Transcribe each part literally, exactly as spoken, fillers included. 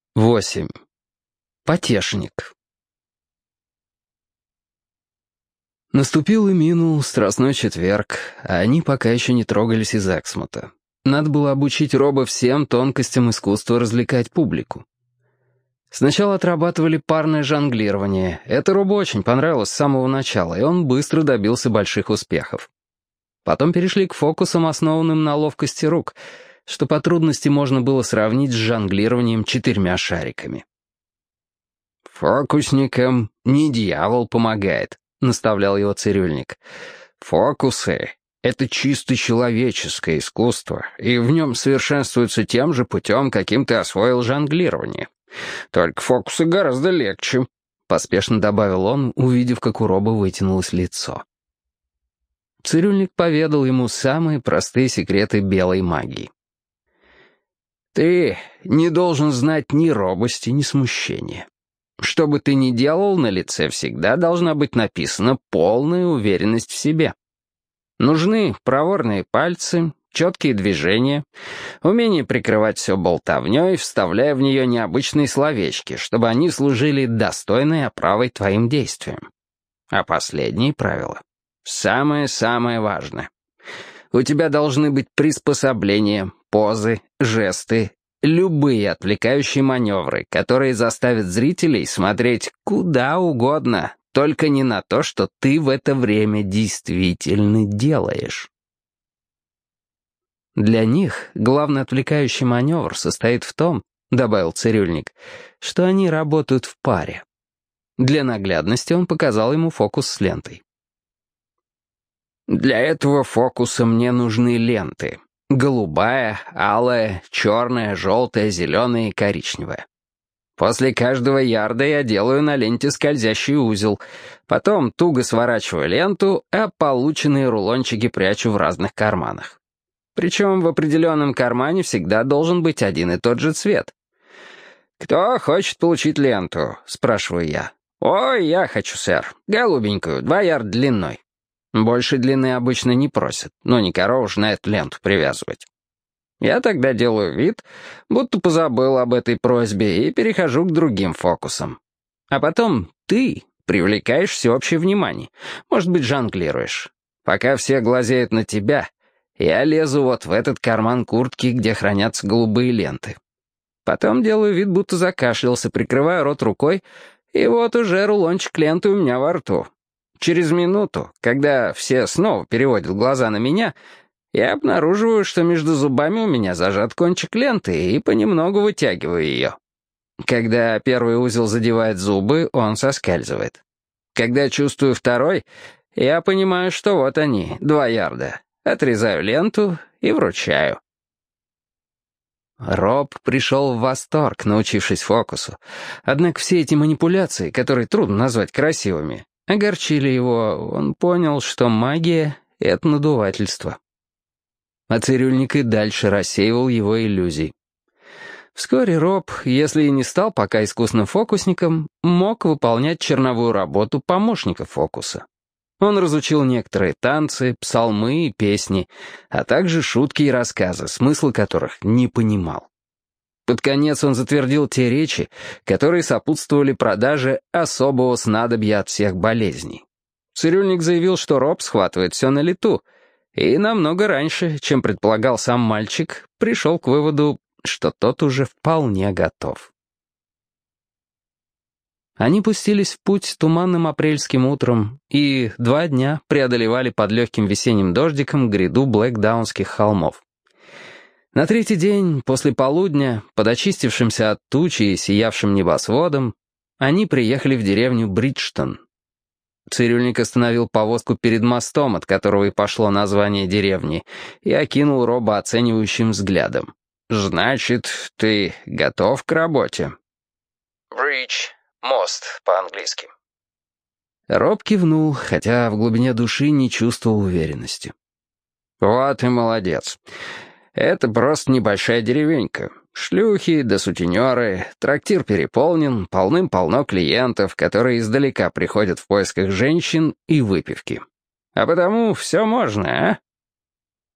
Восемь. Потешник. Наступил и минул страстной четверг, а они пока еще не трогались из Эксмота. Надо было обучить Роба всем тонкостям искусства развлекать публику. Сначала отрабатывали парное жонглирование. Это Робу очень понравилось с самого начала, и он быстро добился больших успехов. Потом перешли к фокусам, основанным на ловкости рук, что по трудности можно было сравнить с жонглированием четырьмя шариками. «Фокусникам не дьявол помогает», — наставлял его цирюльник. «Фокусы — это чисто человеческое искусство, и в нем совершенствуется тем же путем, каким ты освоил жонглирование. Только фокусы гораздо легче», — поспешно добавил он, увидев, как у Роба вытянулось лицо. Цирюльник поведал ему самые простые секреты белой магии. «Ты не должен знать ни робости, ни смущения. Что бы ты ни делал, на лице всегда должна быть написана полная уверенность в себе. Нужны проворные пальцы, четкие движения, умение прикрывать все болтовней, вставляя в нее необычные словечки, чтобы они служили достойной оправой твоим действиям. А последнее правило — самое-самое важное. У тебя должны быть приспособления, позы, жесты, любые отвлекающие маневры, которые заставят зрителей смотреть куда угодно, только не на то, что ты в это время действительно делаешь». «Для них главный отвлекающий маневр состоит в том, — добавил цирюльник, — что они работают в паре». Для наглядности он показал ему фокус с лентой. «Для этого фокуса мне нужны ленты. Голубая, алая, черная, желтая, зеленая и коричневая. После каждого ярда я делаю на ленте скользящий узел, потом туго сворачиваю ленту, а полученные рулончики прячу в разных карманах. Причем в определенном кармане всегда должен быть один и тот же цвет. «Кто хочет получить ленту?» — спрашиваю я. «Ой, я хочу, сэр. Голубенькую, два ярда длиной». Больше длины обычно не просят, но не корова уж на эту ленту привязывать. Я тогда делаю вид, будто позабыл об этой просьбе, и перехожу к другим фокусам. А потом ты привлекаешь всеобщее внимание, может быть, жонглируешь. Пока все глазеют на тебя, я лезу вот в этот карман куртки, где хранятся голубые ленты. Потом делаю вид, будто закашлялся, прикрываю рот рукой, и вот уже рулончик ленты у меня во рту. Через минуту, когда все снова переводят глаза на меня, я обнаруживаю, что между зубами у меня зажат кончик ленты, и понемногу вытягиваю ее. Когда первый узел задевает зубы, он соскальзывает. Когда чувствую второй, я понимаю, что вот они, два ярда. Отрезаю ленту и вручаю. Роб пришел в восторг, научившись фокусу. Однако все эти манипуляции, которые трудно назвать красивыми, огорчили его. Он понял, что магия — это надувательство. А цирюльник и дальше рассеивал его иллюзий. Вскоре Роб, если и не стал пока искусным фокусником, мог выполнять черновую работу помощника фокуса. Он разучил некоторые танцы, псалмы и песни, а также шутки и рассказы, смысла которых не понимал. Под конец он затвердил те речи, которые сопутствовали продаже особого снадобья от всех болезней. Цирюльник заявил, что Роб схватывает все на лету, и намного раньше, чем предполагал сам мальчик, пришел к выводу, что тот уже вполне готов. Они пустились в путь туманным апрельским утром и два дня преодолевали под легким весенним дождиком гряду Блэкдаунских холмов. На третий день, после полудня, под очистившимся от тучи и сиявшим небосводом, они приехали в деревню Бриджтон. Цирюльник остановил повозку перед мостом, от которого и пошло название деревни, и окинул Роба оценивающим взглядом. «Значит, ты готов к работе?» «Бридж» — мост по-английски. Роб кивнул, хотя в глубине души не чувствовал уверенности. «Вот и молодец. Это просто небольшая деревенька. Шлюхи да сутенеры, трактир переполнен, полным-полно клиентов, которые издалека приходят в поисках женщин и выпивки. А потому все можно, а?»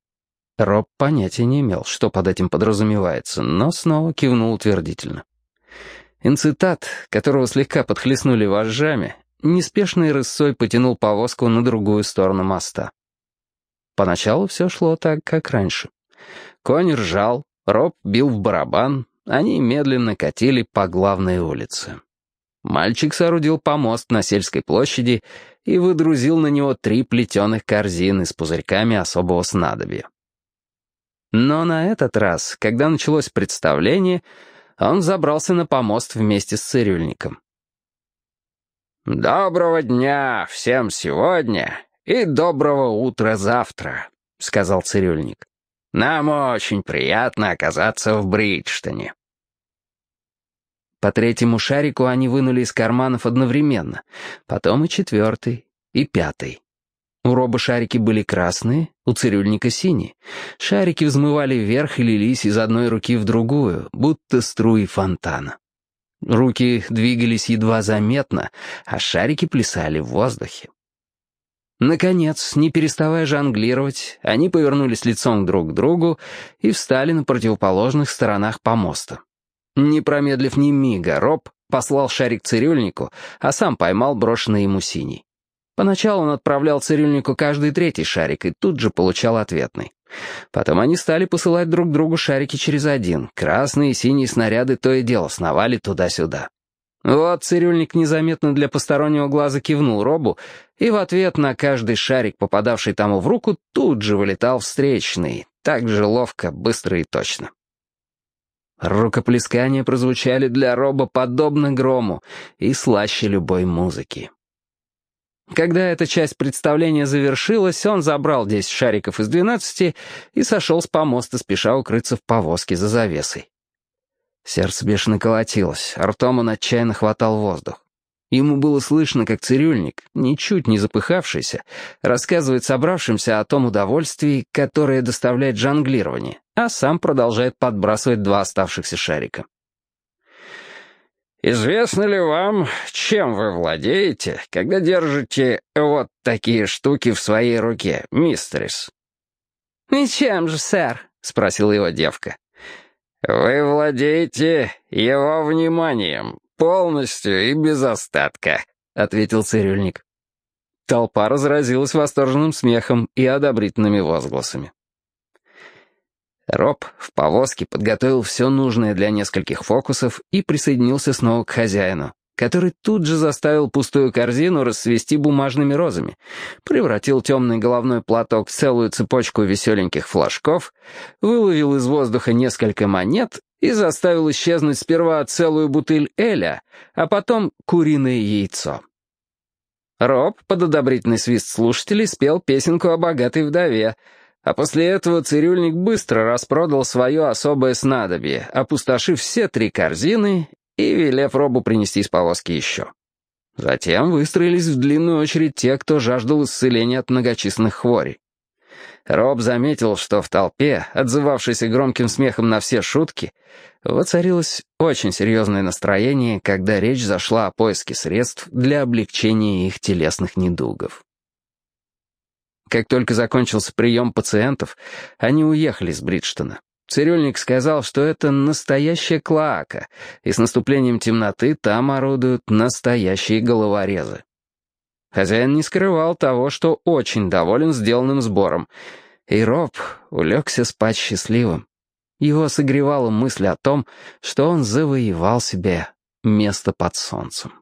Роб понятия не имел, что под этим подразумевается, но снова кивнул утвердительно. Инцитат, которого слегка подхлестнули вожжами, неспешной рысцой потянул повозку на другую сторону моста. Поначалу все шло так, как раньше. Конь ржал, Роб бил в барабан, они медленно катили по главной улице. Мальчик соорудил помост на сельской площади и выдрузил на него три плетеных корзины с пузырьками особого снадобья. Но на этот раз, когда началось представление, он забрался на помост вместе с цирюльником. «Доброго дня всем сегодня и доброго утра завтра», — сказал цирюльник. «Нам очень приятно оказаться в Бриджтоне». По третьему шарику они вынули из карманов одновременно, потом и четвертый, и пятый. У Роба шарики были красные, у цирюльника синие. Шарики взмывали вверх и лились из одной руки в другую, будто струи фонтана. Руки двигались едва заметно, а шарики плясали в воздухе. Наконец, не переставая жонглировать, они повернулись лицом друг к другу и встали на противоположных сторонах помоста. Не промедлив ни мига, Роб послал шарик цирюльнику, а сам поймал брошенный ему синий. Поначалу он отправлял цирюльнику каждый третий шарик и тут же получал ответный. Потом они стали посылать друг другу шарики через один. Красные и синие снаряды то и дело сновали туда-сюда. Вот цирюльник незаметно для постороннего глаза кивнул Робу, и в ответ на каждый шарик, попадавший тому в руку, тут же вылетал встречный, так же ловко, быстро и точно. Рукоплескания прозвучали для Роба подобно грому и слаще любой музыки. Когда эта часть представления завершилась, он забрал десять шариков из двенадцати и сошел с помоста, спеша укрыться в повозке за завесой. Сердце бешено колотилось, а ртом он отчаянно хватал воздух. Ему было слышно, как цирюльник, ничуть не запыхавшийся, рассказывает собравшимся о том удовольствии, которое доставляет жонглирование, а сам продолжает подбрасывать два оставшихся шарика. «Известно ли вам, чем вы владеете, когда держите вот такие штуки в своей руке, мистерис?» «И чем же, сэр?» — спросила его девка. «Вы владеете его вниманием, полностью и без остатка», — ответил цирюльник. Толпа разразилась восторженным смехом и одобрительными возгласами. Роб в повозке подготовил все нужное для нескольких фокусов и присоединился снова к хозяину, который тут же заставил пустую корзину расцвести бумажными розами, превратил темный головной платок в целую цепочку веселеньких флажков, выловил из воздуха несколько монет и заставил исчезнуть сперва целую бутыль эля, а потом куриное яйцо. Роб под одобрительный свист слушателей спел песенку о богатой вдове, а после этого цирюльник быстро распродал свое особое снадобье, опустошив все три корзины и велев Робу принести из повозки еще. Затем выстроились в длинную очередь те, кто жаждал исцеления от многочисленных хворей. Роб заметил, что в толпе, отзывавшейся громким смехом на все шутки, воцарилось очень серьезное настроение, когда речь зашла о поиске средств для облегчения их телесных недугов. Как только закончился прием пациентов, они уехали из Бриджтона. Цирюльник сказал, что это настоящая клоака, и с наступлением темноты там орудуют настоящие головорезы. Хозяин не скрывал того, что очень доволен сделанным сбором, и Роб улегся спать счастливым. Его согревала мысль о том, что он завоевал себе место под солнцем.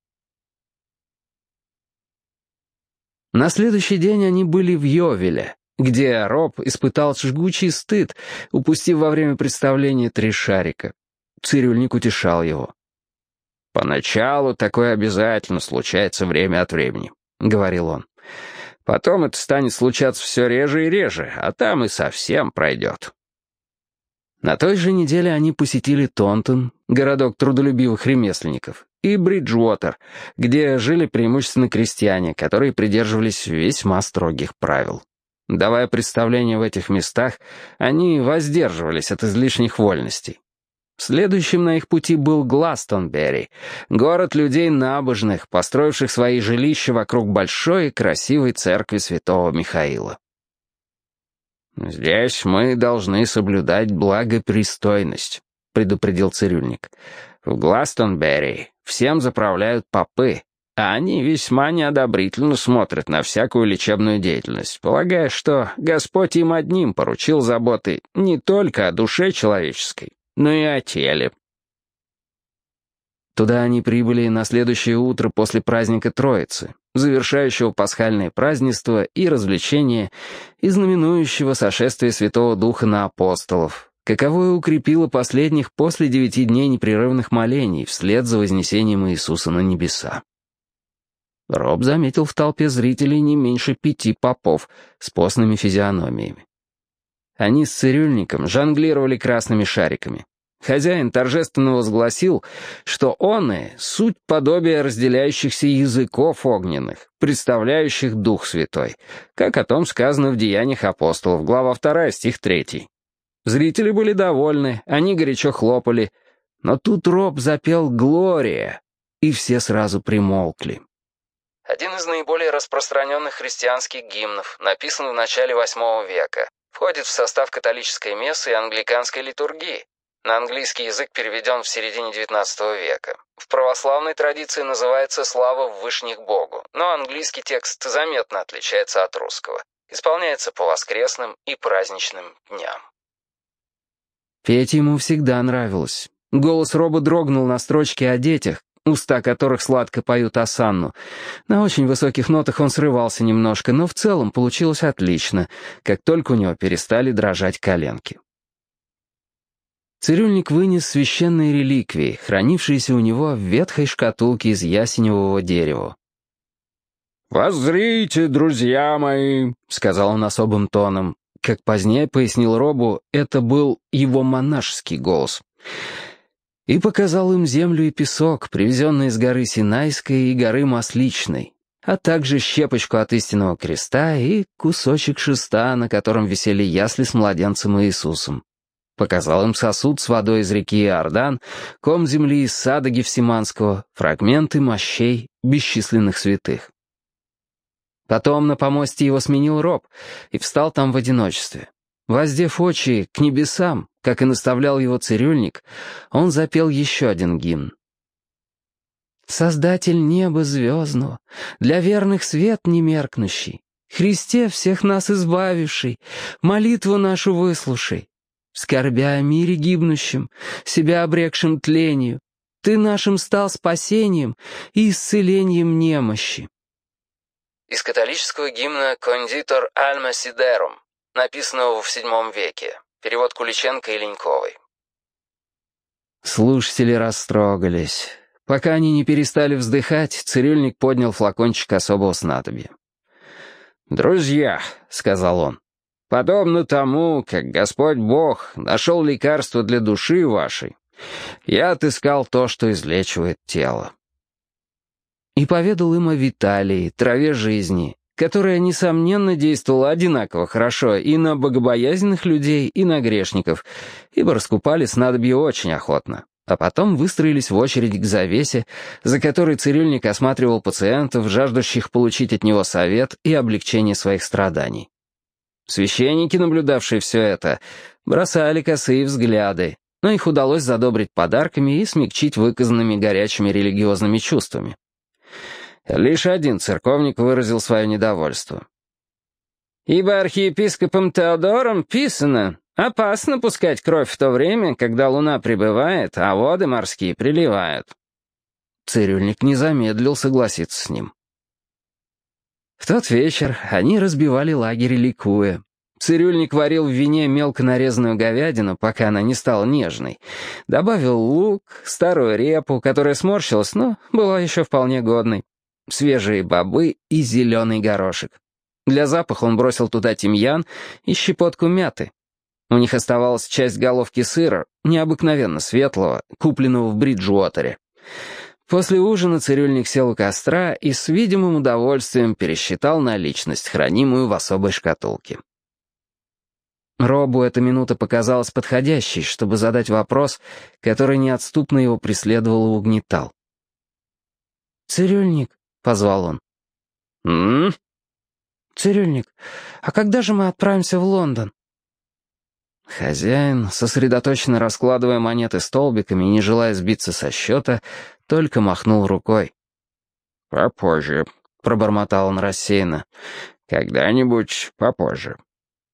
На следующий день они были в Йовеле, где Роб испытал жгучий стыд, упустив во время представления три шарика. Цирюльник утешал его. «Поначалу такое обязательно случается время от времени», — говорил он. «Потом это станет случаться все реже и реже, а там и совсем пройдет». На той же неделе они посетили Тонтон, городок трудолюбивых ремесленников, и Бриджуотер, где жили преимущественно крестьяне, которые придерживались весьма строгих правил. Давая представления в этих местах, они воздерживались от излишних вольностей. Следующим на их пути был Гластонберри, город людей набожных, построивших свои жилища вокруг большой и красивой церкви святого Михаила. «Здесь мы должны соблюдать благопристойность», — предупредил цирюльник. «В Гластонберри всем заправляют попы, а они весьма неодобрительно смотрят на всякую лечебную деятельность, полагая, что Господь им одним поручил заботы не только о душе человеческой, но и о теле». Туда они прибыли на следующее утро после праздника Троицы, завершающего пасхальное празднество и развлечения, и знаменующего сошествие Святого Духа на апостолов, каковое укрепило последних после девяти дней непрерывных молений вслед за вознесением Иисуса на небеса. Роб заметил в толпе зрителей не меньше пяти попов с постными физиономиями. Они с цирюльником жонглировали красными шариками. Хозяин торжественно возгласил, что оны — суть подобия разделяющихся языков огненных, представляющих Дух Святой, как о том сказано в Деяниях апостолов, глава вторая, стих третий. Зрители были довольны, они горячо хлопали, но тут Роб запел «Глория», и все сразу примолкли. Один из наиболее распространенных христианских гимнов, написан в начале восьмого века, входит в состав католической мессы и англиканской литургии. На английский язык переведен в середине девятнадцатого века. В православной традиции называется «Слава в вышних Богу», но английский текст заметно отличается от русского. Исполняется по воскресным и праздничным дням. Петь ему всегда нравилось. Голос Роба дрогнул на строчке о детях, уста которых сладко поют осанну. На очень высоких нотах он срывался немножко, но в целом получилось отлично, как только у него перестали дрожать коленки. Цирюльник вынес священные реликвии, хранившиеся у него в ветхой шкатулке из ясеневого дерева. «Воззрите, друзья мои», — сказал он особым тоном. Как позднее пояснил Робу, это был его монашеский голос. И показал им землю и песок, привезенные с горы Синайской и горы Масличной, а также щепочку от истинного креста и кусочек шеста, на котором висели ясли с младенцем Иисусом. Показал им сосуд с водой из реки Иордан, ком земли из сада Гефсиманского, фрагменты мощей бесчисленных святых. Потом на помосте его сменил Роб и встал там в одиночестве. Воздев очи к небесам, как и наставлял его цирюльник, он запел еще один гимн. «Создатель неба звездного, для верных свет немеркнущий, Христе всех нас избавивший, молитву нашу выслушай. Скорбя о мире гибнущем, себя обрекшим тлению, Ты нашим стал спасением и исцелением немощи». Из католического гимна «Кондитор Альма Сидерум», написанного в седьмом веке. Перевод Куличенко и Леньковой. Слушатели растрогались. Пока они не перестали вздыхать, цирюльник поднял флакончик особого снадобья. «Друзья», — сказал он, — «подобно тому, как Господь Бог нашел лекарство для души вашей, я отыскал то, что излечивает тело». И поведал им о Виталии, траве жизни, которая, несомненно, действовала одинаково хорошо и на богобоязненных людей, и на грешников, ибо раскупали снадобье очень охотно, а потом выстроились в очередь к завесе, за которой цирюльник осматривал пациентов, жаждущих получить от него совет и облегчение своих страданий. Священники, наблюдавшие все это, бросали косые взгляды, но их удалось задобрить подарками и смягчить выказанными горячими религиозными чувствами. Лишь один церковник выразил свое недовольство. «Ибо архиепископом Теодором писано, опасно пускать кровь в то время, когда луна прибывает, а воды морские приливают». Цирюльник не замедлил согласиться с ним. В тот вечер они разбивали лагерь, ликуя. Цирюльник варил в вине мелко нарезанную говядину, пока она не стала нежной. Добавил лук, старую репу, которая сморщилась, но была еще вполне годной, свежие бобы и зеленый горошек. Для запаха он бросил туда тимьян и щепотку мяты. У них оставалась часть головки сыра, необыкновенно светлого, купленного в Бриджуотере. После ужина цирюльник сел у костра и с видимым удовольствием пересчитал наличность, хранимую в особой шкатулке. Робу эта минута показалась подходящей, чтобы задать вопрос, который неотступно его преследовал и угнетал. «Цирюльник», — позвал он. «М-м?» «Цирюльник, а когда же мы отправимся в Лондон?» Хозяин, сосредоточенно раскладывая монеты столбиками и не желая сбиться со счета, только махнул рукой. «Попозже», — пробормотал он рассеянно. «Когда-нибудь попозже».